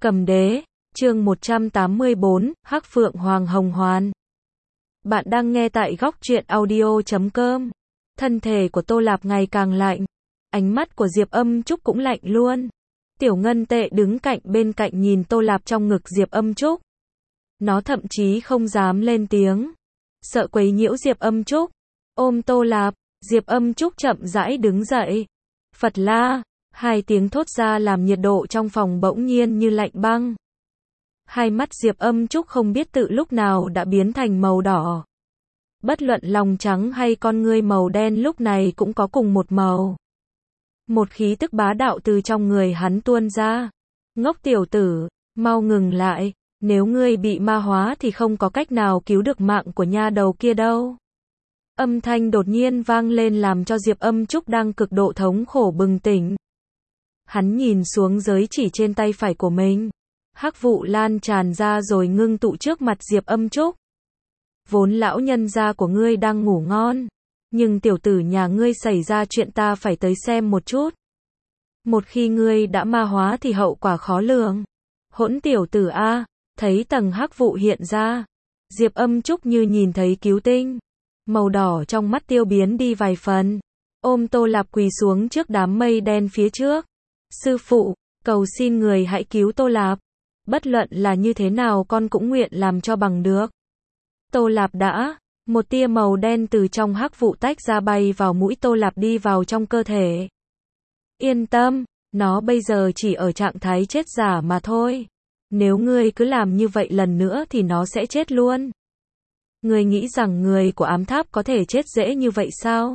Cầm đế, chương 184, Hắc Phượng Hoàng Hồng Hoàn. Bạn đang nghe tại góc truyện audio.com. Thân thể của Tô Lạp ngày càng lạnh. Ánh mắt của Diệp Âm Trúc cũng lạnh luôn. Tiểu Ngân Tệ đứng bên cạnh nhìn Tô Lạp trong ngực Diệp Âm Trúc. Nó thậm chí không dám lên tiếng. Sợ quấy nhiễu Diệp Âm Trúc. Ôm Tô Lạp, Diệp Âm Trúc chậm rãi đứng dậy. Phật la, hai tiếng thốt ra làm nhiệt độ trong phòng bỗng nhiên như lạnh băng. Hai mắt Diệp Âm Trúc không biết tự lúc nào đã biến thành màu đỏ. Bất luận lòng trắng hay con ngươi màu đen lúc này cũng có cùng một màu. Một khí tức bá đạo từ trong người hắn tuôn ra. Ngốc tiểu tử, mau ngừng lại, nếu ngươi bị ma hóa thì không có cách nào cứu được mạng của nha đầu kia đâu. Âm thanh đột nhiên vang lên làm cho Diệp Âm Trúc đang cực độ thống khổ bừng tỉnh. Hắn nhìn xuống giới chỉ trên tay phải của mình. Hắc vụ lan tràn ra rồi ngưng tụ trước mặt Diệp Âm Trúc. Vốn lão nhân gia của ngươi đang ngủ ngon, nhưng tiểu tử nhà ngươi xảy ra chuyện ta phải tới xem một chút. Một khi ngươi đã ma hóa thì hậu quả khó lường. Hỗn tiểu tử a, thấy tầng hắc vụ hiện ra, Diệp Âm Trúc như nhìn thấy cứu tinh. Màu đỏ trong mắt tiêu biến đi vài phần. Ôm Tô Lạp quỳ xuống trước đám mây đen phía trước. Sư phụ, cầu xin người hãy cứu Tô Lạp. Bất luận là như thế nào con cũng nguyện làm cho bằng được. Tô Lạp đã, một tia màu đen từ trong hắc vụ tách ra bay vào mũi Tô Lạp đi vào trong cơ thể. Yên tâm, nó bây giờ chỉ ở trạng thái chết giả mà thôi. Nếu ngươi cứ làm như vậy lần nữa thì nó sẽ chết luôn. Ngươi nghĩ rằng người của ám tháp có thể chết dễ như vậy sao?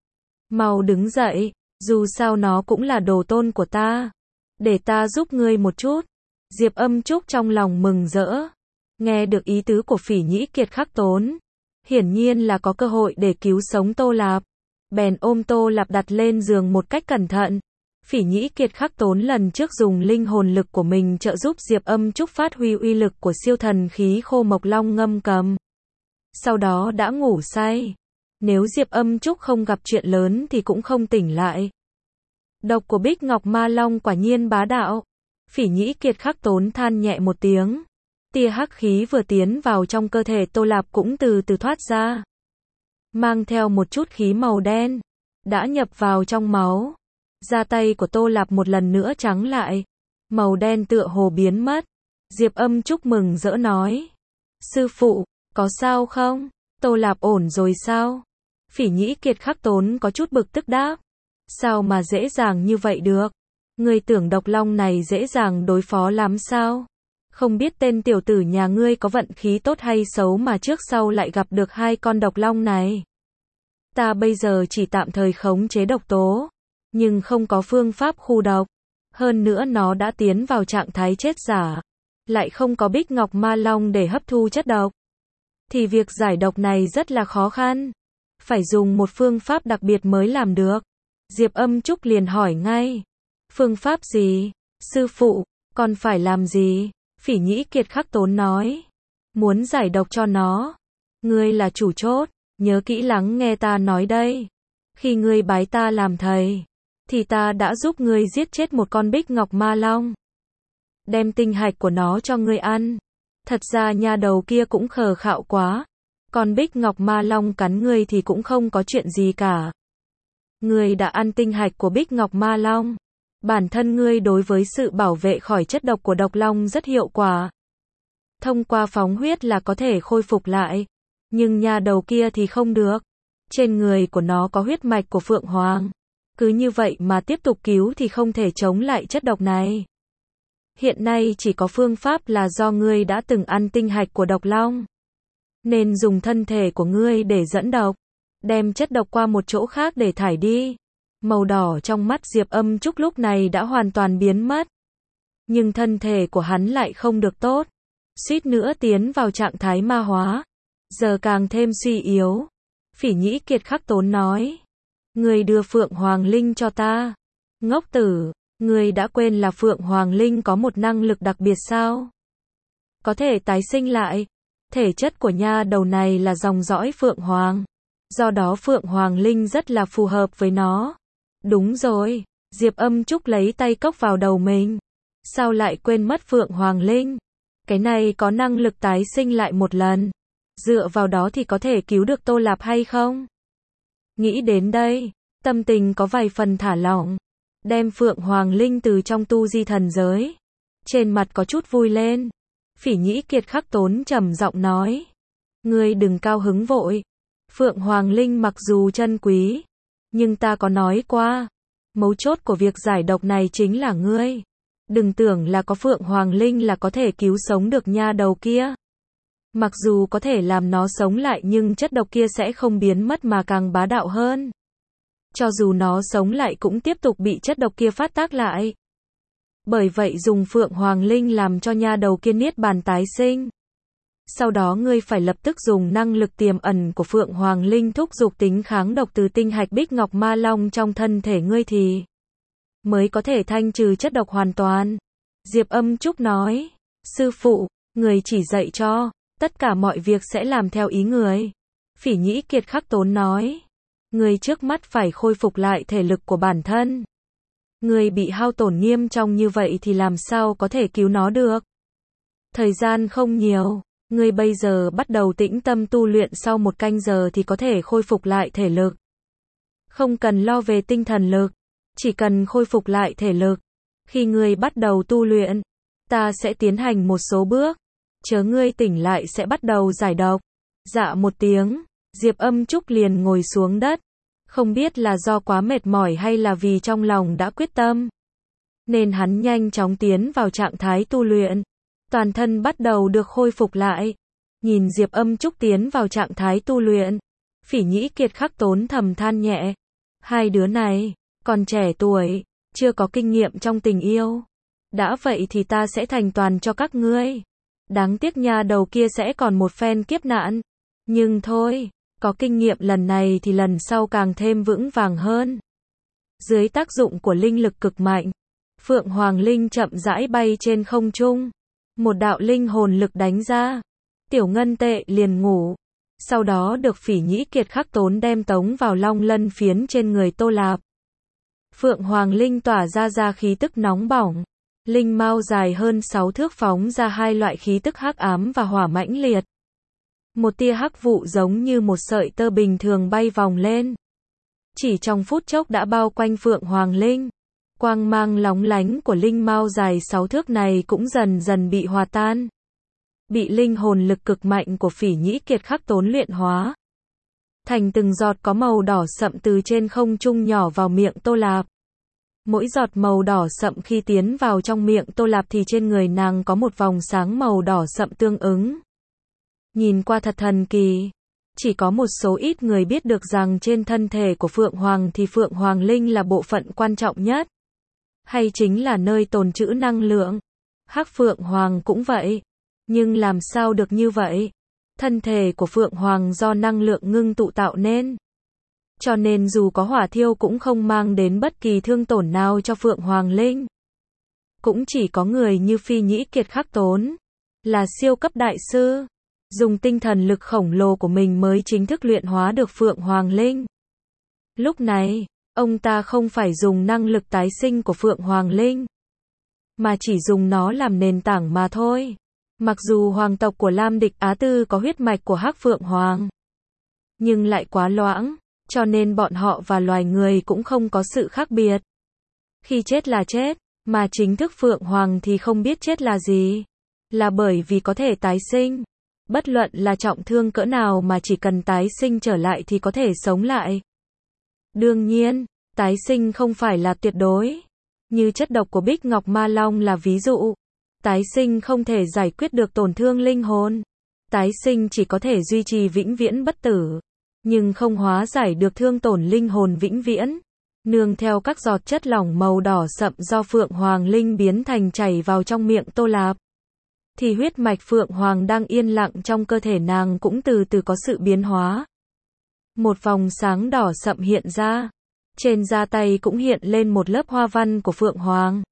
Mau đứng dậy, dù sao nó cũng là đồ tôn của ta. Để ta giúp ngươi một chút. Diệp Âm Trúc trong lòng mừng rỡ. Nghe được ý tứ của Phỉ Nhĩ Kiệt Khắc Tốn. Hiển nhiên là có cơ hội để cứu sống Tô Lạp. Bèn ôm Tô Lạp đặt lên giường một cách cẩn thận. Phỉ Nhĩ Kiệt Khắc Tốn lần trước dùng linh hồn lực của mình trợ giúp Diệp Âm Trúc phát huy uy lực của siêu thần khí Khô Mộc Long Ngâm Cầm. Sau đó đã ngủ say. Nếu Diệp Âm Trúc không gặp chuyện lớn thì cũng không tỉnh lại. Độc của Bích Ngọc Ma Long quả nhiên bá đạo. Phỉ Nhĩ Kiệt Khắc Tốn than nhẹ một tiếng. Tia hắc khí vừa tiến vào trong cơ thể Tô Lạp cũng từ từ thoát ra. Mang theo một chút khí màu đen. Đã nhập vào trong máu. Da tay của Tô Lạp một lần nữa trắng lại. Màu đen tựa hồ biến mất. Diệp Âm Trúc mừng rỡ nói. Sư phụ, có sao không? Tô Lạp ổn rồi sao? Phỉ Nhĩ Kiệt Khắc Tốn có chút bực tức đáp. Sao mà dễ dàng như vậy được? Ngươi tưởng độc long này dễ dàng đối phó lắm sao? Không biết tên tiểu tử nhà ngươi có vận khí tốt hay xấu mà trước sau lại gặp được hai con độc long này. Ta bây giờ chỉ tạm thời khống chế độc tố, nhưng không có phương pháp khu độc. Hơn nữa nó đã tiến vào trạng thái chết giả, lại không có Bích Ngọc Ma Long để hấp thu chất độc. Thì việc giải độc này rất là khó khăn. Phải dùng một phương pháp đặc biệt mới làm được. Diệp Âm Trúc liền hỏi ngay. Phương pháp gì? Sư phụ, còn phải làm gì? Phỉ Nhĩ Kiệt Khắc Tốn nói. Muốn giải độc cho nó. Ngươi là chủ chốt, nhớ kỹ lắng nghe ta nói đây. Khi ngươi bái ta làm thầy, thì ta đã giúp ngươi giết chết một con Bích Ngọc Ma Long. Đem tinh hạch của nó cho ngươi ăn. Thật ra nha đầu kia cũng khờ khạo quá. Còn Bích Ngọc Ma Long cắn ngươi thì cũng không có chuyện gì cả. Ngươi đã ăn tinh hạch của Bích Ngọc Ma Long. Bản thân ngươi đối với sự bảo vệ khỏi chất độc của độc long rất hiệu quả. Thông qua phóng huyết là có thể khôi phục lại. Nhưng nha đầu kia thì không được. Trên người của nó có huyết mạch của Phượng Hoàng. Cứ như vậy mà tiếp tục cứu thì không thể chống lại chất độc này. Hiện nay chỉ có phương pháp là do ngươi đã từng ăn tinh hạch của độc long. Nên dùng thân thể của ngươi để dẫn độc. Đem chất độc qua một chỗ khác để thải đi. Màu đỏ trong mắt Diệp Âm Trúc lúc này đã hoàn toàn biến mất. Nhưng thân thể của hắn lại không được tốt. Suýt nữa tiến vào trạng thái ma hóa. Giờ càng thêm suy yếu. Phỉ Nhĩ Kiệt Khắc Tốn nói. Người đưa Phượng Hoàng Linh cho ta. Ngốc tử, người đã quên là Phượng Hoàng Linh có một năng lực đặc biệt sao? Có thể tái sinh lại. Thể chất của nha đầu này là dòng dõi Phượng Hoàng. Do đó Phượng Hoàng Linh rất là phù hợp với nó. Đúng rồi, Diệp Âm Trúc lấy tay cốc vào đầu mình. Sao lại quên mất Phượng Hoàng Linh? Cái này có năng lực tái sinh lại một lần. Dựa vào đó thì có thể cứu được Tô Lạp hay không? Nghĩ đến đây, tâm tình có vài phần thả lỏng. Đem Phượng Hoàng Linh từ trong tu di thần giới. Trên mặt có chút vui lên. Phỉ Nhĩ Kiệt Khắc Tốn trầm giọng nói. Ngươi đừng cao hứng vội. Phượng Hoàng Linh mặc dù chân quý, nhưng ta có nói qua. Mấu chốt của việc giải độc này chính là ngươi. Đừng tưởng là có Phượng Hoàng Linh là có thể cứu sống được nha đầu kia. Mặc dù có thể làm nó sống lại nhưng chất độc kia sẽ không biến mất mà càng bá đạo hơn. Cho dù nó sống lại cũng tiếp tục bị chất độc kia phát tác lại. Bởi vậy dùng Phượng Hoàng Linh làm cho nha đầu kia niết bàn tái sinh. Sau đó ngươi phải lập tức dùng năng lực tiềm ẩn của Phượng Hoàng Linh thúc giục tính kháng độc từ tinh hạch Bích Ngọc Ma Long trong thân thể ngươi thì mới có thể thanh trừ chất độc hoàn toàn. Diệp Âm Trúc nói, sư phụ, người chỉ dạy cho, tất cả mọi việc sẽ làm theo ý người. Phỉ Nhĩ Kiệt Khắc Tốn nói, người trước mắt phải khôi phục lại thể lực của bản thân. Người bị hao tổn nghiêm trọng như vậy thì làm sao có thể cứu nó được. Thời gian không nhiều, người bây giờ bắt đầu tĩnh tâm tu luyện sau 1 canh giờ thì có thể khôi phục lại thể lực. Không cần lo về tinh thần lực, chỉ cần khôi phục lại thể lực. Khi ngươi bắt đầu tu luyện, ta sẽ tiến hành một số bước. Chờ ngươi tỉnh lại sẽ bắt đầu giải độc. Dạ một tiếng, Diệp Âm Trúc liền ngồi xuống đất. Không biết là do quá mệt mỏi hay là vì trong lòng đã quyết tâm. Nên hắn nhanh chóng tiến vào trạng thái tu luyện. Toàn thân bắt đầu được khôi phục lại. Nhìn Diệp Âm Trúc tiến vào trạng thái tu luyện. Phỉ Nhĩ Kiệt Khắc Tốn thầm than nhẹ. Hai đứa này, còn trẻ tuổi, chưa có kinh nghiệm trong tình yêu. Đã vậy thì ta sẽ thành toàn cho các ngươi. Đáng tiếc nha đầu kia sẽ còn một phen kiếp nạn. Nhưng thôi, có kinh nghiệm lần này thì lần sau càng thêm vững vàng hơn. Dưới tác dụng của linh lực cực mạnh, Phượng Hoàng Linh chậm rãi bay trên không trung. Một đạo linh hồn lực đánh ra. Tiểu Ngân Tệ liền ngủ. Sau đó được Phỉ Nhĩ Kiệt Khắc Tốn đem tống vào long lân phiến trên người Tô Lạp. Phượng Hoàng Linh tỏa ra khí tức nóng bỏng. Linh mao dài hơn 6 thước phóng ra 2 loại khí tức hắc ám và hỏa mãnh liệt. Một tia hắc vụ giống như một sợi tơ bình thường bay vòng lên. Chỉ trong phút chốc đã bao quanh Phượng Hoàng Linh. Quang mang lóng lánh của linh mao dài 6 thước này cũng dần dần bị hòa tan. Bị linh hồn lực cực mạnh của Phỉ Nhĩ Kiệt Khắc Tốn luyện hóa. Thành từng giọt có màu đỏ sậm từ trên không trung nhỏ vào miệng Tô Lạp. Mỗi giọt màu đỏ sậm khi tiến vào trong miệng Tô Lạp thì trên người nàng có một vòng sáng màu đỏ sậm tương ứng. Nhìn qua thật thần kỳ. Chỉ có một số ít người biết được rằng trên thân thể của Phượng Hoàng thì Phượng Hoàng Linh là bộ phận quan trọng nhất. Hay chính là nơi tồn trữ năng lượng. Hắc Phượng Hoàng cũng vậy. Nhưng làm sao được như vậy? Thân thể của Phượng Hoàng do năng lượng ngưng tụ tạo nên. Cho nên dù có hỏa thiêu cũng không mang đến bất kỳ thương tổn nào cho Phượng Hoàng Linh. Cũng chỉ có người như Phỉ Nhĩ Kiệt Khắc Tốn, là siêu cấp đại sư, dùng tinh thần lực khổng lồ của mình mới chính thức luyện hóa được Phượng Hoàng Linh. Lúc này, ông ta không phải dùng năng lực tái sinh của Phượng Hoàng Linh, mà chỉ dùng nó làm nền tảng mà thôi. Mặc dù hoàng tộc của Lam Địch Á Tư có huyết mạch của Hắc Phượng Hoàng, nhưng lại quá loãng, cho nên bọn họ và loài người cũng không có sự khác biệt. Khi chết là chết, mà chính thức Phượng Hoàng thì không biết chết là gì. Là bởi vì có thể tái sinh. Bất luận là trọng thương cỡ nào mà chỉ cần tái sinh trở lại thì có thể sống lại. Đương nhiên, tái sinh không phải là tuyệt đối. Như chất độc của Bích Ngọc Ma Long là ví dụ. Tái sinh không thể giải quyết được tổn thương linh hồn. Tái sinh chỉ có thể duy trì vĩnh viễn bất tử, nhưng không hóa giải được thương tổn linh hồn vĩnh viễn. Nương theo các giọt chất lỏng màu đỏ sậm do Phượng Hoàng Linh biến thành chảy vào trong miệng Tô Lạp, thì huyết mạch Phượng Hoàng đang yên lặng trong cơ thể nàng cũng từ từ có sự biến hóa. Một vòng sáng đỏ sậm hiện ra. Trên da tay cũng hiện lên một lớp hoa văn của Phượng Hoàng.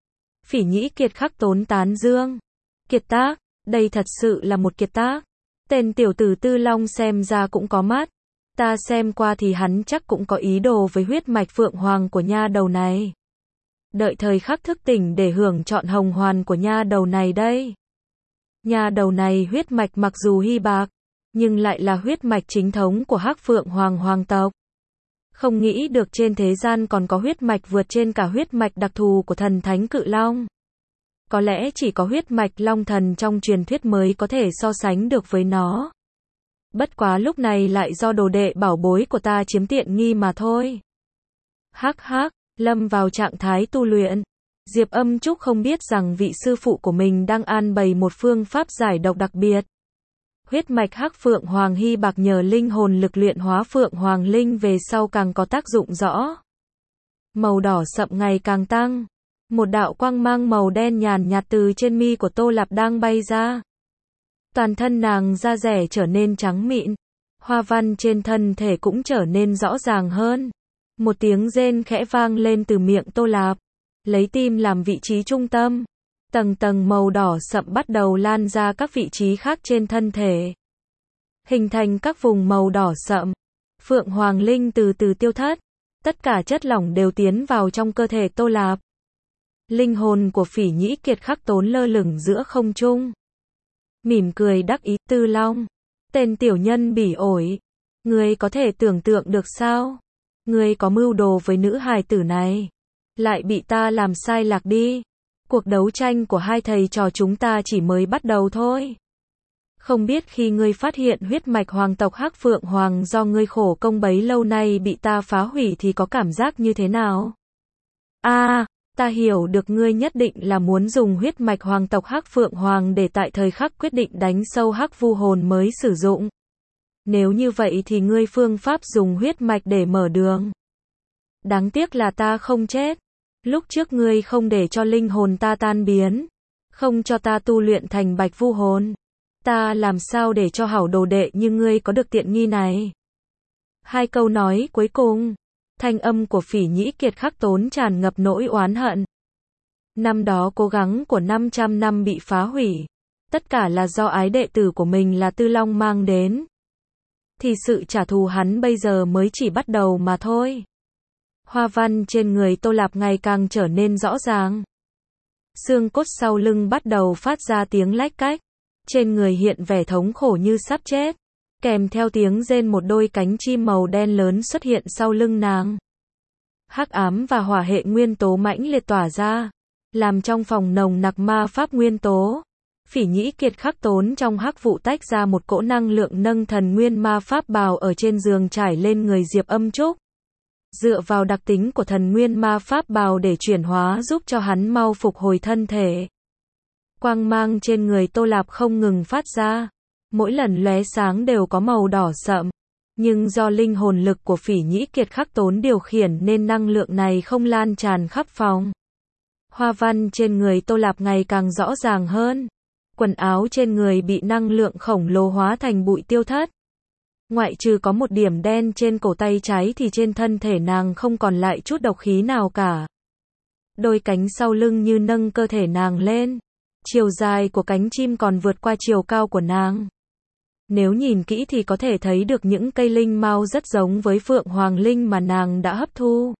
Phỉ Nhĩ Kiệt Khắc Tốn tán dương. Kiệt tác, đây thật sự là một kiệt tác. Tên tiểu tử Tư Long xem ra cũng có mắt. Ta xem qua thì hắn chắc cũng có ý đồ với huyết mạch Phượng Hoàng của nha đầu này. đợi thời khắc thức tỉnh để hưởng trọn hồng hoàn của nha đầu này đây. Nha đầu này huyết mạch mặc dù hy bạc, nhưng lại là huyết mạch chính thống của Hắc Phượng Hoàng hoàng tộc. Không nghĩ được trên thế gian còn có huyết mạch vượt trên cả huyết mạch đặc thù của thần thánh cự long. Có lẽ chỉ có huyết mạch long thần trong truyền thuyết mới có thể so sánh được với nó. Bất quá lúc này lại do đồ đệ bảo bối của ta chiếm tiện nghi mà thôi. Hắc hắc, lâm vào trạng thái tu luyện. Diệp Âm Trúc không biết rằng vị sư phụ của mình đang an bày một phương pháp giải độc đặc biệt. Huyết mạch Hắc Phượng Hoàng hy bạc nhờ linh hồn lực luyện hóa Phượng Hoàng Linh về sau càng có tác dụng rõ. Màu đỏ sậm ngày càng tăng. Một đạo quang mang màu đen nhàn nhạt từ trên mi của Tô Lạp đang bay ra. Toàn thân nàng da rẻ trở nên trắng mịn. Hoa văn trên thân thể cũng trở nên rõ ràng hơn. Một tiếng rên khẽ vang lên từ miệng Tô Lạp. Lấy tim làm vị trí trung tâm. Tầng tầng màu đỏ sậm bắt đầu lan ra các vị trí khác trên thân thể. Hình thành các vùng màu đỏ sậm. Phượng Hoàng Linh từ từ tiêu thất. Tất cả chất lỏng đều tiến vào trong cơ thể Tô Lạp. Linh hồn của Phỉ Nhĩ Kiệt Khắc Tốn lơ lửng giữa không trung. Mỉm cười đắc ý, Tư Long. Tên tiểu nhân bỉ ổi. Ngươi có thể tưởng tượng được sao? Ngươi có mưu đồ với nữ hài tử này. Lại bị ta làm sai lạc đi. Cuộc đấu tranh của hai thầy trò chúng ta chỉ mới bắt đầu thôi. Không biết khi ngươi phát hiện huyết mạch hoàng tộc Hắc Phượng Hoàng do ngươi khổ công bấy lâu nay bị ta phá hủy thì có cảm giác như thế nào? Ta hiểu được ngươi nhất định là muốn dùng huyết mạch hoàng tộc Hắc Phượng Hoàng để tại thời khắc quyết định đánh sâu Hắc Vu hồn mới sử dụng. Nếu như vậy thì ngươi phương pháp dùng huyết mạch để mở đường. Đáng tiếc là ta không chết. Lúc trước ngươi không để cho linh hồn ta tan biến, không cho ta tu luyện thành Bạch Vu hồn. Ta làm sao để cho hảo đồ đệ như ngươi có được tiện nghi này? Hai câu nói cuối cùng, thanh âm của Phỉ Nhĩ Kiệt Khắc Tốn tràn ngập nỗi oán hận. Năm đó cố gắng của 500 năm bị phá hủy. Tất cả là do ái đệ tử của mình là Tư Long mang đến. Thì sự trả thù hắn bây giờ mới chỉ bắt đầu mà thôi. Hoa văn trên người Tô Lạp ngày càng trở nên rõ ràng. Xương cốt sau lưng bắt đầu phát ra tiếng lách cách. Trên người hiện vẻ thống khổ như sắp chết. Kèm theo tiếng rên một đôi cánh chim màu đen lớn xuất hiện sau lưng nàng. Hắc ám và hỏa hệ nguyên tố mãnh liệt tỏa ra. Làm trong phòng nồng nặc ma pháp nguyên tố. Phỉ Nhĩ Kiệt Khắc Tốn trong hắc vụ tách ra một cỗ năng lượng nâng thần nguyên ma pháp bào ở trên giường trải lên người Diệp Âm Trúc. Dựa vào đặc tính của thần nguyên ma pháp bào để chuyển hóa giúp cho hắn mau phục hồi thân thể. Quang mang trên người Tô Lạp không ngừng phát ra. Mỗi lần lóe sáng đều có màu đỏ sậm. Nhưng do linh hồn lực của Phỉ Nhĩ Kiệt Khắc Tốn điều khiển nên năng lượng này không lan tràn khắp phòng. Hoa văn trên người Tô Lạp ngày càng rõ ràng hơn. Quần áo trên người bị năng lượng khổng lồ hóa thành bụi tiêu thất. Ngoại trừ có một điểm đen trên cổ tay trái thì trên thân thể nàng không còn lại chút độc khí nào cả. Đôi cánh sau lưng như nâng cơ thể nàng lên. Chiều dài của cánh chim còn vượt qua chiều cao của nàng. Nếu nhìn kỹ thì có thể thấy được những cây linh mau rất giống với Phượng Hoàng Linh mà nàng đã hấp thu.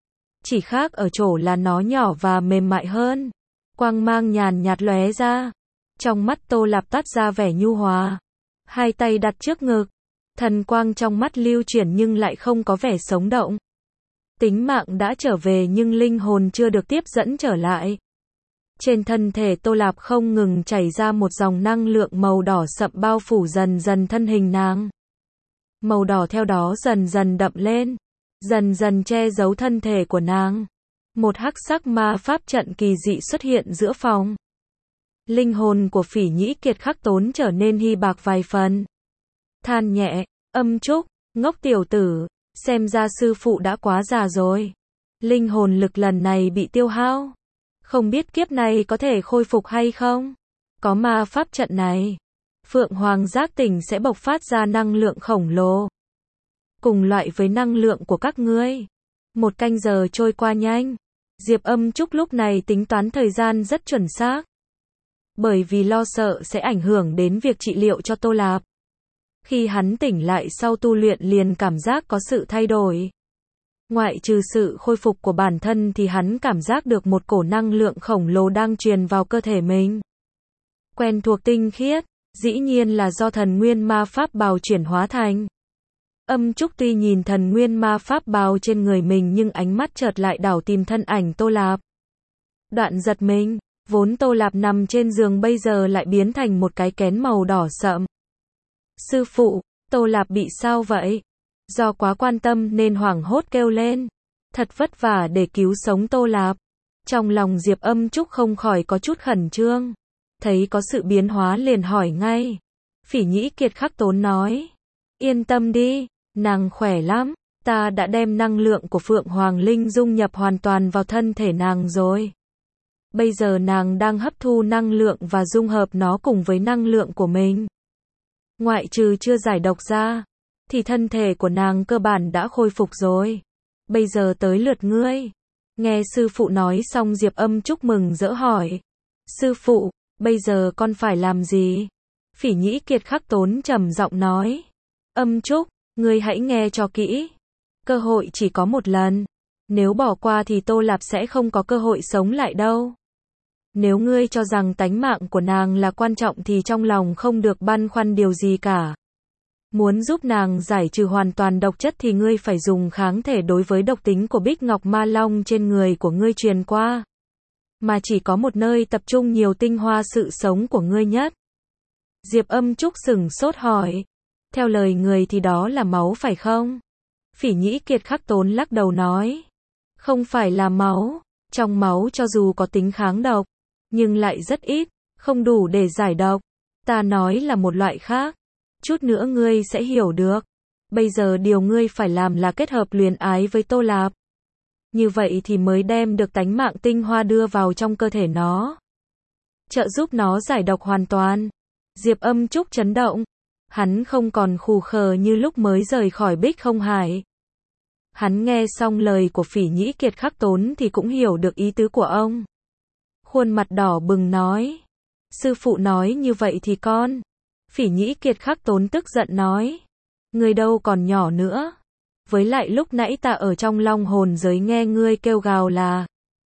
Chỉ khác ở chỗ là nó nhỏ và mềm mại hơn. Quang mang nhàn nhạt lóe ra. Trong mắt Tô Lạp toát ra vẻ nhu hòa. Hai tay đặt trước ngực. Thần quang trong mắt lưu chuyển nhưng lại không có vẻ sống động. Tính mạng đã trở về nhưng linh hồn chưa được tiếp dẫn trở lại. Trên thân thể Tô Lạp không ngừng chảy ra một dòng năng lượng màu đỏ sậm bao phủ dần dần thân hình nàng. Màu đỏ theo đó dần dần đậm lên. Dần dần che giấu thân thể của nàng. Một hắc sắc ma pháp trận kỳ dị xuất hiện giữa phòng. Linh hồn của Phỉ Nhĩ Kiệt Khắc Tốn trở nên hy bạc vài phần. Than nhẹ, Âm Trúc, ngốc tiểu tử, xem ra sư phụ đã quá già rồi. Linh hồn lực lần này bị tiêu hao. Không biết kiếp này có thể khôi phục hay không? Có ma pháp trận này, Phượng Hoàng giác tỉnh sẽ bộc phát ra năng lượng khổng lồ. Cùng loại với năng lượng của các ngươi. Một canh giờ trôi qua nhanh. Diệp Âm Trúc lúc này tính toán thời gian rất chuẩn xác. Bởi vì lo sợ sẽ ảnh hưởng đến việc trị liệu cho Tô Lạp. Khi hắn tỉnh lại sau tu luyện liền cảm giác có sự thay đổi. Ngoại trừ sự khôi phục của bản thân thì hắn cảm giác được một cổ năng lượng khổng lồ đang truyền vào cơ thể mình. Quen thuộc tinh khiết, dĩ nhiên là do thần nguyên ma pháp bào chuyển hóa thành. Âm Trúc tuy nhìn thần nguyên ma pháp bào trên người mình nhưng ánh mắt chợt lại đảo tìm thân ảnh Tô Lạp. Đoạn giật mình, vốn Tô Lạp nằm trên giường bây giờ lại biến thành một cái kén màu đỏ sậm. Sư phụ, Tô Lạp bị sao vậy? Do quá quan tâm nên hoảng hốt kêu lên. Thật vất vả để cứu sống Tô Lạp. Trong lòng Diệp Âm Trúc không khỏi có chút khẩn trương. Thấy có sự biến hóa liền hỏi ngay. Phỉ Nhĩ Kiệt khắc tốn nói. Yên tâm đi, nàng khỏe lắm. Ta đã đem năng lượng của Phượng Hoàng Linh dung nhập hoàn toàn vào thân thể nàng rồi. Bây giờ nàng đang hấp thu năng lượng và dung hợp nó cùng với năng lượng của mình. Ngoại trừ chưa giải độc ra, thì thân thể của nàng cơ bản đã khôi phục rồi. Bây giờ tới lượt ngươi. Nghe sư phụ nói xong Diệp Âm Trúc mừng rỡ hỏi. Sư phụ, bây giờ con phải làm gì? Phỉ Nhĩ Kiệt khắc tốn trầm giọng nói. Âm Trúc, ngươi hãy nghe cho kỹ. Cơ hội chỉ có một lần. Nếu bỏ qua thì Tô Lạp sẽ không có cơ hội sống lại đâu. Nếu ngươi cho rằng tánh mạng của nàng là quan trọng thì trong lòng không được băn khoăn điều gì cả. Muốn giúp nàng giải trừ hoàn toàn độc chất thì ngươi phải dùng kháng thể đối với độc tính của Bích Ngọc Ma Long trên người của ngươi truyền qua. Mà chỉ có một nơi tập trung nhiều tinh hoa sự sống của ngươi nhất. Diệp Âm Trúc sửng sốt hỏi. Theo lời người thì đó là máu phải không? Phỉ Nhĩ Kiệt khắc tốn lắc đầu nói. Không phải là máu. Trong máu cho dù có tính kháng độc, nhưng lại rất ít, không đủ để giải độc. Ta nói là một loại khác. Chút nữa ngươi sẽ hiểu được. Bây giờ điều ngươi phải làm là kết hợp luyến ái với Tô Lạp. Như vậy thì mới đem được tánh mạng tinh hoa đưa vào trong cơ thể nó. Trợ giúp nó giải độc hoàn toàn. Diệp Âm Trúc chấn động. Hắn không còn khù khờ như lúc mới rời khỏi Bích Không Hải. Hắn nghe xong lời của Phỉ Nhĩ Kiệt khắc tốn thì cũng hiểu được ý tứ của ông. Khuôn mặt đỏ bừng nói. Sư phụ nói như vậy thì con. Phỉ Nhĩ Kiệt khắc tốn tức giận nói. Ngươi đâu còn nhỏ nữa. Với lại lúc nãy ta ở trong long hồn giới nghe ngươi kêu gào là.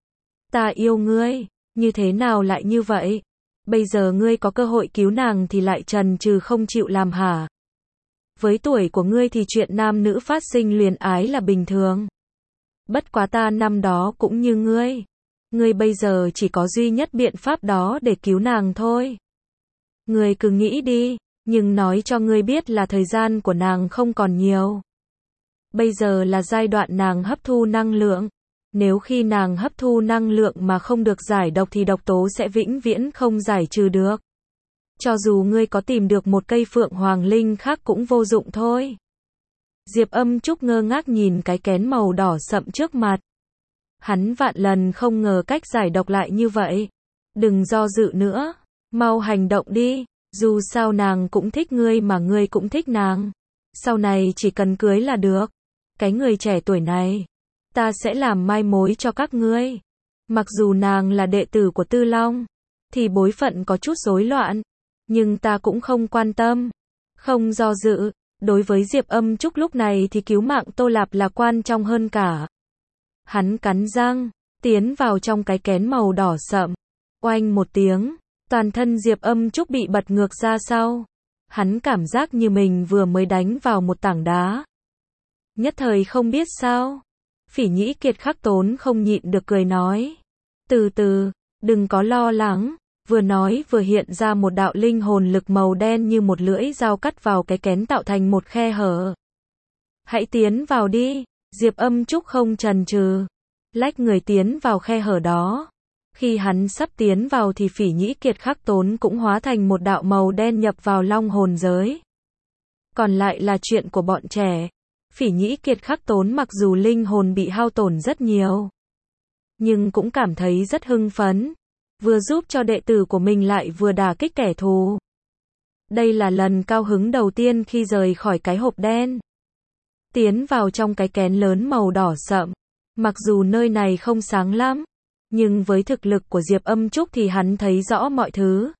Ta yêu ngươi. Như thế nào lại như vậy? Bây giờ ngươi có cơ hội cứu nàng thì lại chần chừ không chịu làm hả? Với tuổi của ngươi thì chuyện nam nữ phát sinh luyến ái là bình thường. Bất quá ta năm đó cũng như ngươi. Ngươi bây giờ chỉ có duy nhất biện pháp đó để cứu nàng thôi. Ngươi cứ nghĩ đi, nhưng nói cho ngươi biết là thời gian của nàng không còn nhiều. Bây giờ là giai đoạn nàng hấp thu năng lượng. Nếu khi nàng hấp thu năng lượng mà không được giải độc thì độc tố sẽ vĩnh viễn không giải trừ được. Cho dù ngươi có tìm được một cây Phượng Hoàng Linh khác cũng vô dụng thôi. Diệp Âm Trúc ngơ ngác nhìn cái kén màu đỏ sậm trước mặt. Hắn vạn lần không ngờ cách giải độc lại như vậy. Đừng do dự nữa, mau hành động đi, dù sao nàng cũng thích ngươi mà ngươi cũng thích nàng. Sau này chỉ cần cưới là được. Cái người trẻ tuổi này, ta sẽ làm mai mối cho các ngươi. Mặc dù nàng là đệ tử của Tư Long, thì bối phận có chút rối loạn, nhưng ta cũng không quan tâm, không do dự. Đối với Diệp Âm Trúc lúc này thì cứu mạng Tô Lạp là quan trọng hơn cả. Hắn cắn răng, tiến vào trong cái kén màu đỏ sậm. Oanh một tiếng, toàn thân Diệp Âm Trúc bị bật ngược ra sau. Hắn cảm giác như mình vừa mới đánh vào một tảng đá. Nhất thời không biết sao. Phỉ Nhĩ Kiệt khắc tốn không nhịn được cười nói. Từ từ, đừng có lo lắng. Vừa nói vừa hiện ra một đạo linh hồn lực màu đen như một lưỡi dao cắt vào cái kén tạo thành một khe hở. Hãy tiến vào đi. Diệp Âm Trúc không chần chừ, lách người tiến vào khe hở đó. Khi hắn sắp tiến vào thì Phỉ Nhĩ Kiệt khắc tốn cũng hóa thành một đạo màu đen nhập vào long hồn giới. Còn lại là chuyện của bọn trẻ. Phỉ Nhĩ Kiệt khắc tốn mặc dù linh hồn bị hao tổn rất nhiều, nhưng cũng cảm thấy rất hưng phấn. Vừa giúp cho đệ tử của mình lại vừa đả kích kẻ thù. Đây là lần cao hứng đầu tiên khi rời khỏi cái hộp đen. Tiến vào trong cái kén lớn màu đỏ sậm. Mặc dù nơi này không sáng lắm, nhưng với thực lực của Diệp Âm Trúc thì hắn thấy rõ mọi thứ.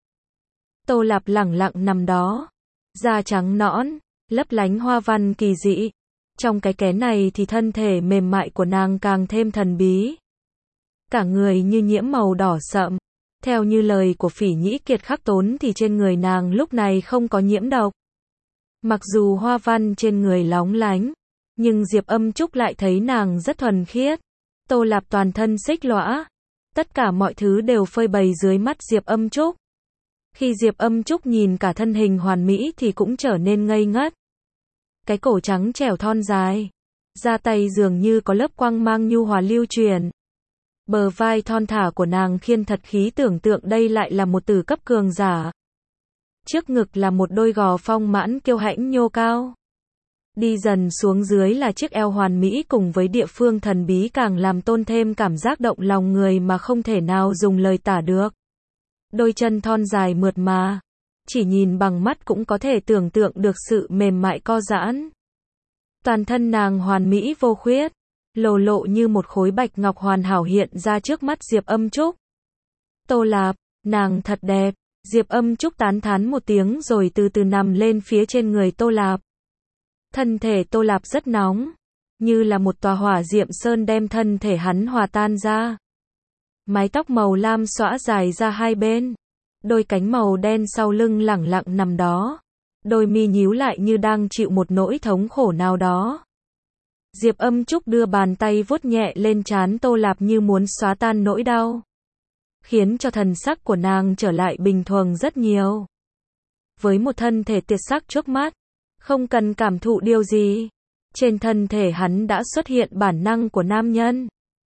Tô Lạp lẳng lặng nằm đó. Da trắng nõn, lấp lánh hoa văn kỳ dị. Trong cái kén này thì thân thể mềm mại của nàng càng thêm thần bí. Cả người như nhiễm màu đỏ sậm. Theo như lời của Phỉ Nhĩ Kiệt Khắc Tốn thì trên người nàng lúc này không có nhiễm độc. Mặc dù hoa văn trên người lóng lánh, nhưng Diệp Âm Trúc lại thấy nàng rất thuần khiết. Tô Lạp toàn thân xích lõa. Tất cả mọi thứ đều phơi bày dưới mắt Diệp Âm Trúc. Khi Diệp Âm Trúc nhìn cả thân hình hoàn mỹ thì cũng trở nên ngây ngất. Cái cổ trắng trẻo thon dài, da tay dường như có lớp quang mang nhu hòa lưu truyền. Bờ vai thon thả của nàng khiến thật khí tưởng tượng đây lại là một tử cấp cường giả. Trước ngực là một đôi gò phong mãn kiêu hãnh nhô cao. Đi dần xuống dưới là chiếc eo hoàn mỹ cùng với địa phương thần bí càng làm tôn thêm cảm giác động lòng người mà không thể nào dùng lời tả được. Đôi chân thon dài mượt mà. Chỉ nhìn bằng mắt cũng có thể tưởng tượng được sự mềm mại co giãn. Toàn thân nàng hoàn mỹ vô khuyết, lồ lộ như một khối bạch ngọc hoàn hảo hiện ra trước mắt Diệp Âm Trúc. Tô Lạp, nàng thật đẹp. Diệp Âm Trúc tán thán một tiếng rồi từ từ nằm lên phía trên người Tô Lạp. Thân thể Tô Lạp rất nóng, như là một tòa hỏa diệm sơn đem thân thể hắn hòa tan ra. Mái tóc màu lam xõa dài ra hai bên. Đôi cánh màu đen sau lưng lẳng lặng nằm đó. Đôi mi nhíu lại như đang chịu một nỗi thống khổ nào đó. Diệp Âm Trúc đưa bàn tay vuốt nhẹ lên trán Tô Lạp như muốn xóa tan nỗi đau, khiến cho thần sắc của nàng trở lại bình thường rất nhiều. Với một thân thể tuyệt sắc trước mắt, không cần cảm thụ điều gì, trên thân thể hắn đã xuất hiện bản năng của nam nhân.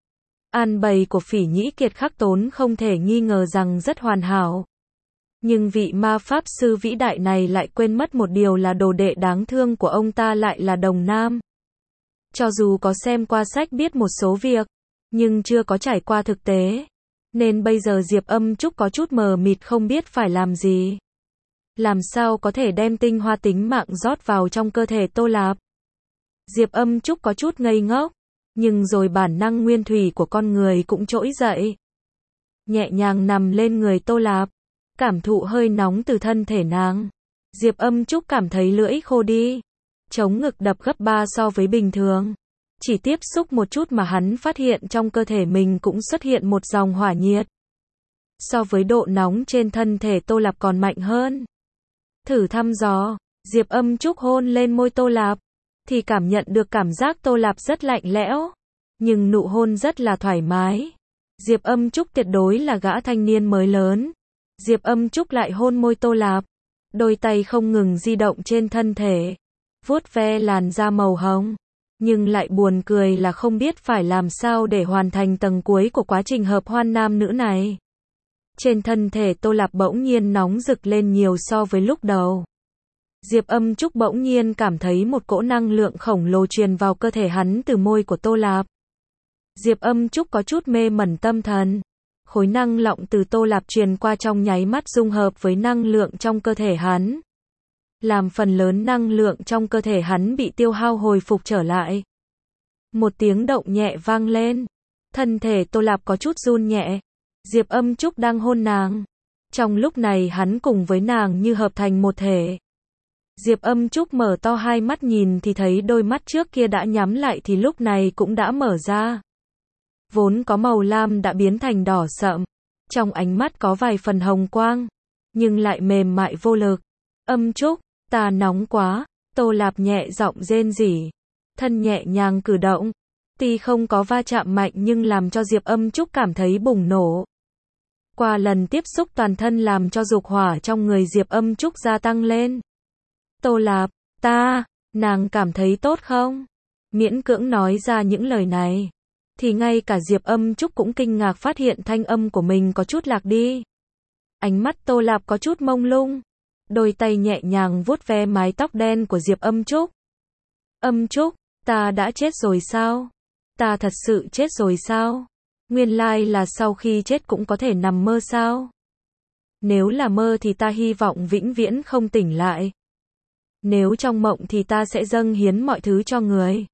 An bày của Phỉ Nhĩ Kiệt Khắc Tốn không thể nghi ngờ rằng rất hoàn hảo. Nhưng vị ma pháp sư vĩ đại này lại quên mất một điều là đồ đệ đáng thương của ông ta lại là đồng nam. Cho dù có xem qua sách biết một số việc, nhưng chưa có trải qua thực tế. Nên bây giờ Diệp Âm Trúc có chút mờ mịt không biết phải làm gì. Làm sao có thể đem tinh hoa tính mạng rót vào trong cơ thể Tô Lạp. Diệp Âm Trúc có chút ngây ngốc. Nhưng rồi bản năng nguyên thủy của con người cũng trỗi dậy. Nhẹ nhàng nằm lên người Tô Lạp. Cảm thụ hơi nóng từ thân thể nàng. Diệp Âm Trúc cảm thấy lưỡi khô đi. Chống ngực đập gấp 3 so với bình thường. Chỉ tiếp xúc một chút mà hắn phát hiện trong cơ thể mình cũng xuất hiện một dòng hỏa nhiệt. So với độ nóng trên thân thể Tô Lạp còn mạnh hơn. Thử thăm dò, Diệp Âm Trúc hôn lên môi Tô Lạp. Thì cảm nhận được cảm giác Tô Lạp rất lạnh lẽo. Nhưng nụ hôn rất là thoải mái. Diệp Âm Trúc tuyệt đối là gã thanh niên mới lớn. Diệp Âm Trúc lại hôn môi Tô Lạp. Đôi tay không ngừng di động trên thân thể. Vuốt ve làn da màu hồng. Nhưng lại buồn cười là không biết phải làm sao để hoàn thành tầng cuối của quá trình hợp hoan nam nữ này. Trên thân thể Tô Lạp bỗng nhiên nóng rực lên nhiều so với lúc đầu. Diệp Âm Trúc bỗng nhiên cảm thấy một cỗ năng lượng khổng lồ truyền vào cơ thể hắn từ môi của Tô Lạp. Diệp Âm Trúc có chút mê mẩn tâm thần. Khối năng lượng từ Tô Lạp truyền qua trong nháy mắt dung hợp với năng lượng trong cơ thể hắn. Làm phần lớn năng lượng trong cơ thể hắn bị tiêu hao hồi phục trở lại. Một tiếng động nhẹ vang lên. Thân thể Tô Lạp có chút run nhẹ. Diệp Âm Trúc đang hôn nàng. Trong lúc này hắn cùng với nàng như hợp thành một thể. Diệp Âm Trúc mở to hai mắt nhìn thì thấy đôi mắt trước kia đã nhắm lại thì lúc này cũng đã mở ra. Vốn có màu lam đã biến thành đỏ sậm. Trong ánh mắt có vài phần hồng quang. Nhưng lại mềm mại vô lực. Âm Trúc, ta nóng quá. Tô Lạp nhẹ giọng rên rỉ. Thân nhẹ nhàng cử động. Tuy không có va chạm mạnh nhưng làm cho Diệp Âm Trúc cảm thấy bùng nổ. Qua lần tiếp xúc toàn thân làm cho dục hỏa trong người Diệp Âm Trúc gia tăng lên. Tô Lạp, nàng cảm thấy tốt không? Miễn cưỡng nói ra những lời này. Thì ngay cả Diệp Âm Trúc cũng kinh ngạc phát hiện thanh âm của mình có chút lạc đi. Ánh mắt Tô Lạp có chút mông lung. Đôi tay nhẹ nhàng vuốt ve mái tóc đen của Diệp Âm Trúc. Âm Trúc, ta đã chết rồi sao? Ta thật sự chết rồi sao? Nguyên lai là sau khi chết cũng có thể nằm mơ sao? Nếu là mơ thì ta hy vọng vĩnh viễn không tỉnh lại. Nếu trong mộng thì ta sẽ dâng hiến mọi thứ cho người.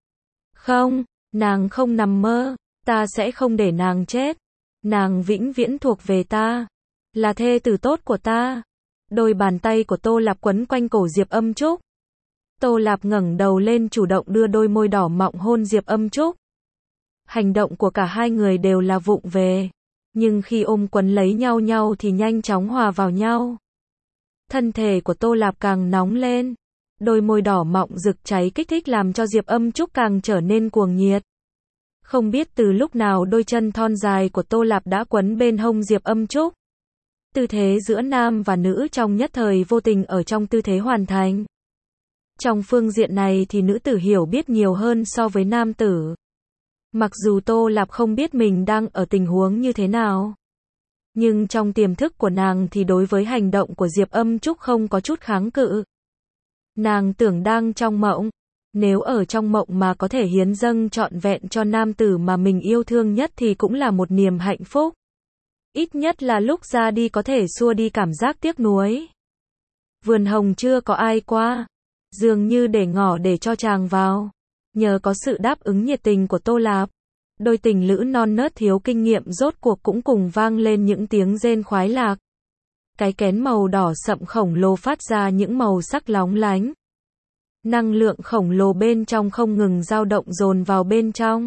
Không, nàng không nằm mơ, ta sẽ không để nàng chết. Nàng vĩnh viễn thuộc về ta, là thê tử tốt của ta. Đôi bàn tay của Tô Lạp quấn quanh cổ Diệp Âm Trúc. Tô Lạp ngẩng đầu lên chủ động đưa đôi môi đỏ mọng hôn Diệp Âm Trúc. Hành động của cả hai người đều là vụng về, nhưng khi ôm quấn lấy nhau thì nhanh chóng hòa vào nhau. Thân thể của Tô Lạp càng nóng lên, đôi môi đỏ mọng rực cháy kích thích làm cho Diệp Âm Trúc càng trở nên cuồng nhiệt. Không biết từ lúc nào đôi chân thon dài của Tô Lạp đã quấn bên hông Diệp Âm Trúc. Tư thế giữa nam và nữ trong nhất thời vô tình ở trong tư thế hoàn thành. Trong phương diện này thì nữ tử hiểu biết nhiều hơn so với nam tử. Mặc dù Tô Lạp không biết mình đang ở tình huống như thế nào, nhưng trong tiềm thức của nàng thì đối với hành động của Diệp Âm Trúc không có chút kháng cự. Nàng tưởng đang trong mộng, nếu ở trong mộng mà có thể hiến dâng trọn vẹn cho nam tử mà mình yêu thương nhất thì cũng là một niềm hạnh phúc. Ít nhất là lúc ra đi có thể xua đi cảm giác tiếc nuối. Vườn hồng chưa có ai qua, dường như để ngỏ để cho chàng vào. Nhờ có sự đáp ứng nhiệt tình của Tô Lạp, đôi tình lữ non nớt thiếu kinh nghiệm rốt cuộc cũng cùng vang lên những tiếng rên khoái lạc. Cái kén màu đỏ sậm khổng lồ phát ra những màu sắc lóng lánh. Năng lượng khổng lồ bên trong không ngừng dao động dồn vào bên trong.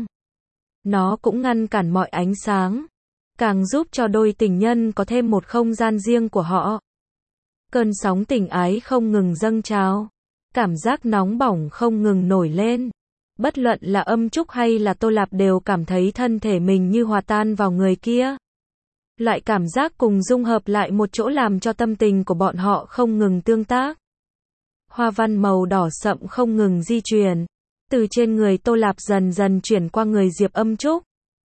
Nó cũng ngăn cản mọi ánh sáng, càng giúp cho đôi tình nhân có thêm một không gian riêng của họ. Cơn sóng tình ái không ngừng dâng trào, cảm giác nóng bỏng không ngừng nổi lên. Bất luận là Âm Trúc hay là Tô Lạp đều cảm thấy thân thể mình như hòa tan vào người kia. Loại cảm giác cùng dung hợp lại một chỗ làm cho tâm tình của bọn họ không ngừng tương tác. Hoa văn màu đỏ sậm không ngừng di chuyển, từ trên người Tô Lạp dần dần chuyển qua người Diệp Âm Trúc.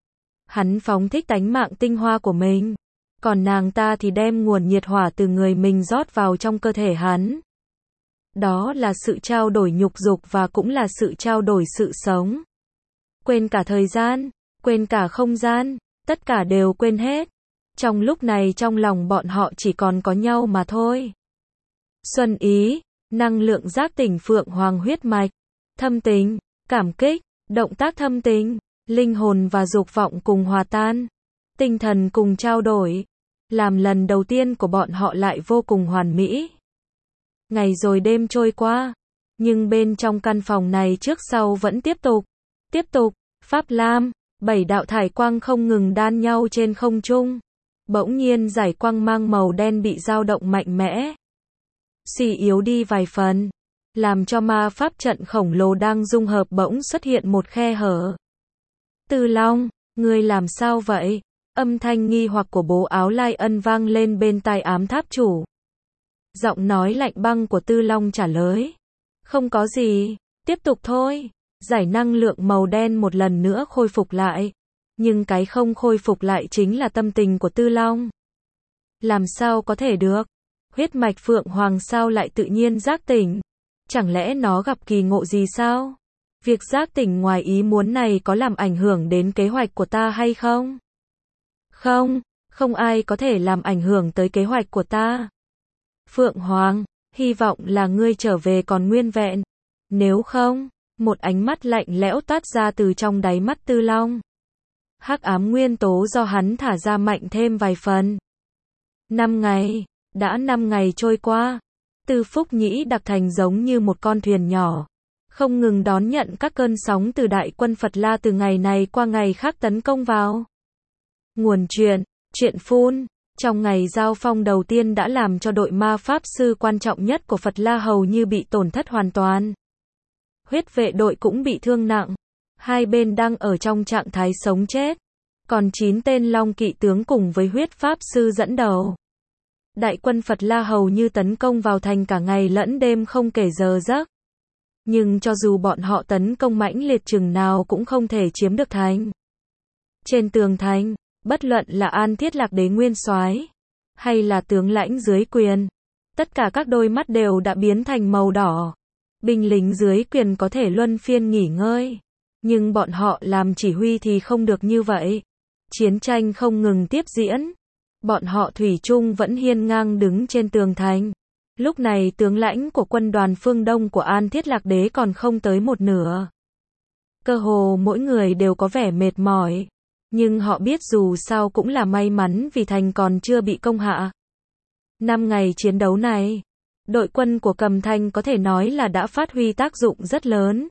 Hắn phóng thích tánh mạng tinh hoa của mình, còn nàng ta thì đem nguồn nhiệt hỏa từ người mình rót vào trong cơ thể hắn. Đó là sự trao đổi nhục dục và cũng là sự trao đổi sự sống. Quên cả thời gian, quên cả không gian, tất cả đều quên hết. Trong lúc này trong lòng bọn họ chỉ còn có nhau mà thôi. Xuân ý, năng lượng giác tỉnh Phượng Hoàng huyết mạch, thâm tình, cảm kích, động tác thâm tình, linh hồn và dục vọng cùng hòa tan, tinh thần cùng trao đổi, làm lần đầu tiên của bọn họ lại vô cùng hoàn mỹ. Ngày rồi đêm trôi qua, nhưng bên trong căn phòng này trước sau vẫn tiếp tục, Pháp Lam, 7 đạo thải quang không ngừng đan nhau trên không trung. Bỗng nhiên giải quang mang màu đen bị dao động mạnh mẽ, suy yếu đi vài phần, làm cho ma pháp trận khổng lồ đang dung hợp bỗng xuất hiện một khe hở. Tư Long, ngươi làm sao vậy? Âm thanh nghi hoặc của bố áo lai ân vang lên bên tai ám tháp chủ. Giọng nói lạnh băng của Tư Long trả lời. Không có gì, tiếp tục thôi. Giải năng lượng màu đen một lần nữa khôi phục lại. Nhưng cái không khôi phục lại chính là tâm tình của Tư Long. Làm sao có thể được? Huyết mạch Phượng Hoàng sao lại tự nhiên giác tỉnh? Chẳng lẽ nó gặp kỳ ngộ gì sao? Việc giác tỉnh ngoài ý muốn này có làm ảnh hưởng đến kế hoạch của ta hay không? Không, không ai có thể làm ảnh hưởng tới kế hoạch của ta. Phượng Hoàng, hy vọng là ngươi trở về còn nguyên vẹn. Nếu không, một ánh mắt lạnh lẽo toát ra từ trong đáy mắt Tư Long. Hắc ám nguyên tố do hắn thả ra mạnh thêm vài phần. 5 ngày, đã 5 ngày trôi qua. Tư Phúc Nhĩ đặc thành giống như một con thuyền nhỏ, không ngừng đón nhận các cơn sóng từ đại quân Phật La từ ngày này qua ngày khác tấn công vào. Nguồn chuyện phun, trong ngày giao phong đầu tiên đã làm cho đội ma pháp sư quan trọng nhất của Phật La hầu như bị tổn thất hoàn toàn. Huyết vệ đội cũng bị thương nặng, hai bên đang ở trong trạng thái sống chết, còn 9 tên Long Kỵ tướng cùng với huyết pháp sư dẫn đầu. Đại quân Phật La hầu như tấn công vào thành cả ngày lẫn đêm không kể giờ giấc. Nhưng cho dù bọn họ tấn công mãnh liệt chừng nào cũng không thể chiếm được thành. Trên tường thành, bất luận là An Thiết Lạc Đế nguyên soái hay là tướng lãnh dưới quyền, tất cả các đôi mắt đều đã biến thành màu đỏ. Binh lính dưới quyền có thể luân phiên nghỉ ngơi, nhưng bọn họ làm chỉ huy thì không được như vậy. Chiến tranh không ngừng tiếp diễn, bọn họ thủy chung vẫn hiên ngang đứng trên tường thành. Lúc này tướng lãnh của quân đoàn phương Đông của An Thiết Lạc Đế còn không tới một nửa. Cơ hồ mỗi người đều có vẻ mệt mỏi, nhưng họ biết dù sao cũng là may mắn vì thành còn chưa bị công hạ. 5 ngày chiến đấu này, đội quân của Cầm Thành có thể nói là đã phát huy tác dụng rất lớn.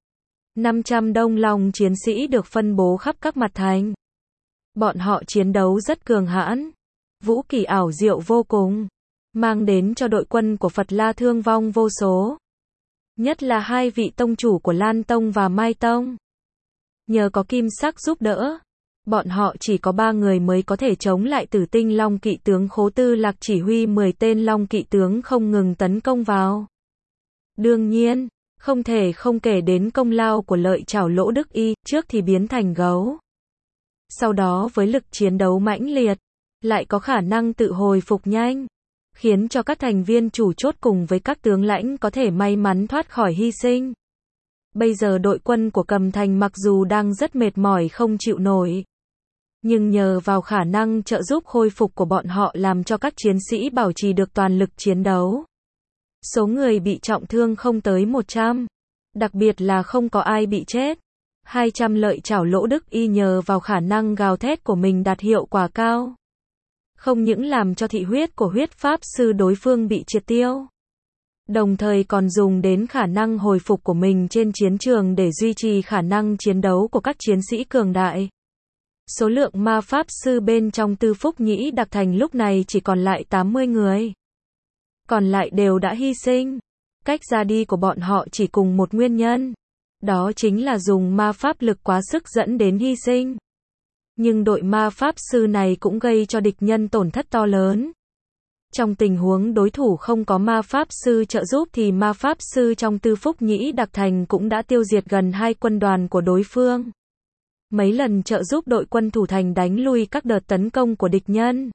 500 Đông Long chiến sĩ được phân bố khắp các mặt thành. Bọn họ chiến đấu rất cường hãn, vũ kỳ ảo diệu vô cùng, mang đến cho đội quân của Phật La thương vong vô số. Nhất là hai vị tông chủ của Lan Tông và Mai Tông. Nhờ có Kim Sắc giúp đỡ, bọn họ chỉ có 3 người mới có thể chống lại Tử Tinh Long kỵ tướng Khố Tư Lạc chỉ huy 10 tên Long kỵ tướng không ngừng tấn công vào. Đương nhiên, không thể không kể đến công lao của Lợi Chảo Lỗ Đức Y, trước thì biến thành gấu. Sau đó với lực chiến đấu mãnh liệt, lại có khả năng tự hồi phục nhanh, khiến cho các thành viên chủ chốt cùng với các tướng lãnh có thể may mắn thoát khỏi hy sinh. Bây giờ đội quân của Cầm Thành mặc dù đang rất mệt mỏi không chịu nổi, nhưng nhờ vào khả năng trợ giúp khôi phục của bọn họ làm cho các chiến sĩ bảo trì được toàn lực chiến đấu. Số người bị trọng thương không tới 100, đặc biệt là không có ai bị chết. 200 Lợi Chảo Lỗ Đức Y nhờ vào khả năng gào thét của mình đạt hiệu quả cao. Không những làm cho thị huyết của huyết pháp sư đối phương bị triệt tiêu, đồng thời còn dùng đến khả năng hồi phục của mình trên chiến trường để duy trì khả năng chiến đấu của các chiến sĩ cường đại. Số lượng ma pháp sư bên trong Tư Phúc Nhĩ Đặc Thành lúc này chỉ còn lại 80 người. Còn lại đều đã hy sinh. Cách ra đi của bọn họ chỉ cùng một nguyên nhân. Đó chính là dùng ma pháp lực quá sức dẫn đến hy sinh. Nhưng đội ma pháp sư này cũng gây cho địch nhân tổn thất to lớn. Trong tình huống đối thủ không có ma pháp sư trợ giúp thì ma pháp sư trong Tư Phúc Nhĩ Đặc Thành cũng đã tiêu diệt gần 2 quân đoàn của đối phương. Mấy lần trợ giúp đội quân thủ thành đánh lui các đợt tấn công của địch nhân.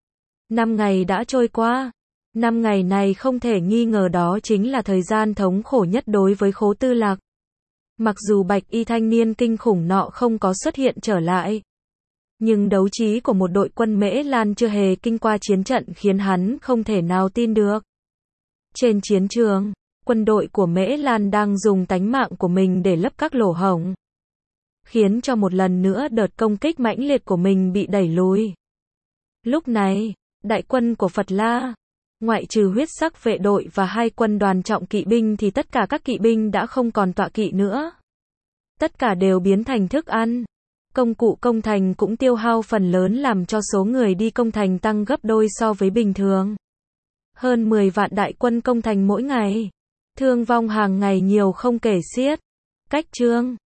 5 ngày đã trôi qua. 5 ngày này không thể nghi ngờ đó chính là thời gian thống khổ nhất đối với Khố Tư Lạc. Mặc dù bạch y thanh niên kinh khủng nọ không có xuất hiện trở lại, nhưng đấu trí của một đội quân Mễ Lan chưa hề kinh qua chiến trận khiến hắn không thể nào tin được. Trên chiến trường, quân đội của Mễ Lan đang dùng tánh mạng của mình để lấp các lỗ hổng, khiến cho một lần nữa đợt công kích mãnh liệt của mình bị đẩy lùi. Lúc này, đại quân của Phật La, ngoại trừ huyết sắc vệ đội và 2 quân đoàn trọng kỵ binh thì tất cả các kỵ binh đã không còn tọa kỵ nữa. Tất cả đều biến thành thức ăn. Công cụ công thành cũng tiêu hao phần lớn làm cho số người đi công thành tăng gấp đôi so với bình thường. Hơn 10 vạn đại quân công thành mỗi ngày. Thương vong hàng ngày nhiều không kể xiết. Cách chương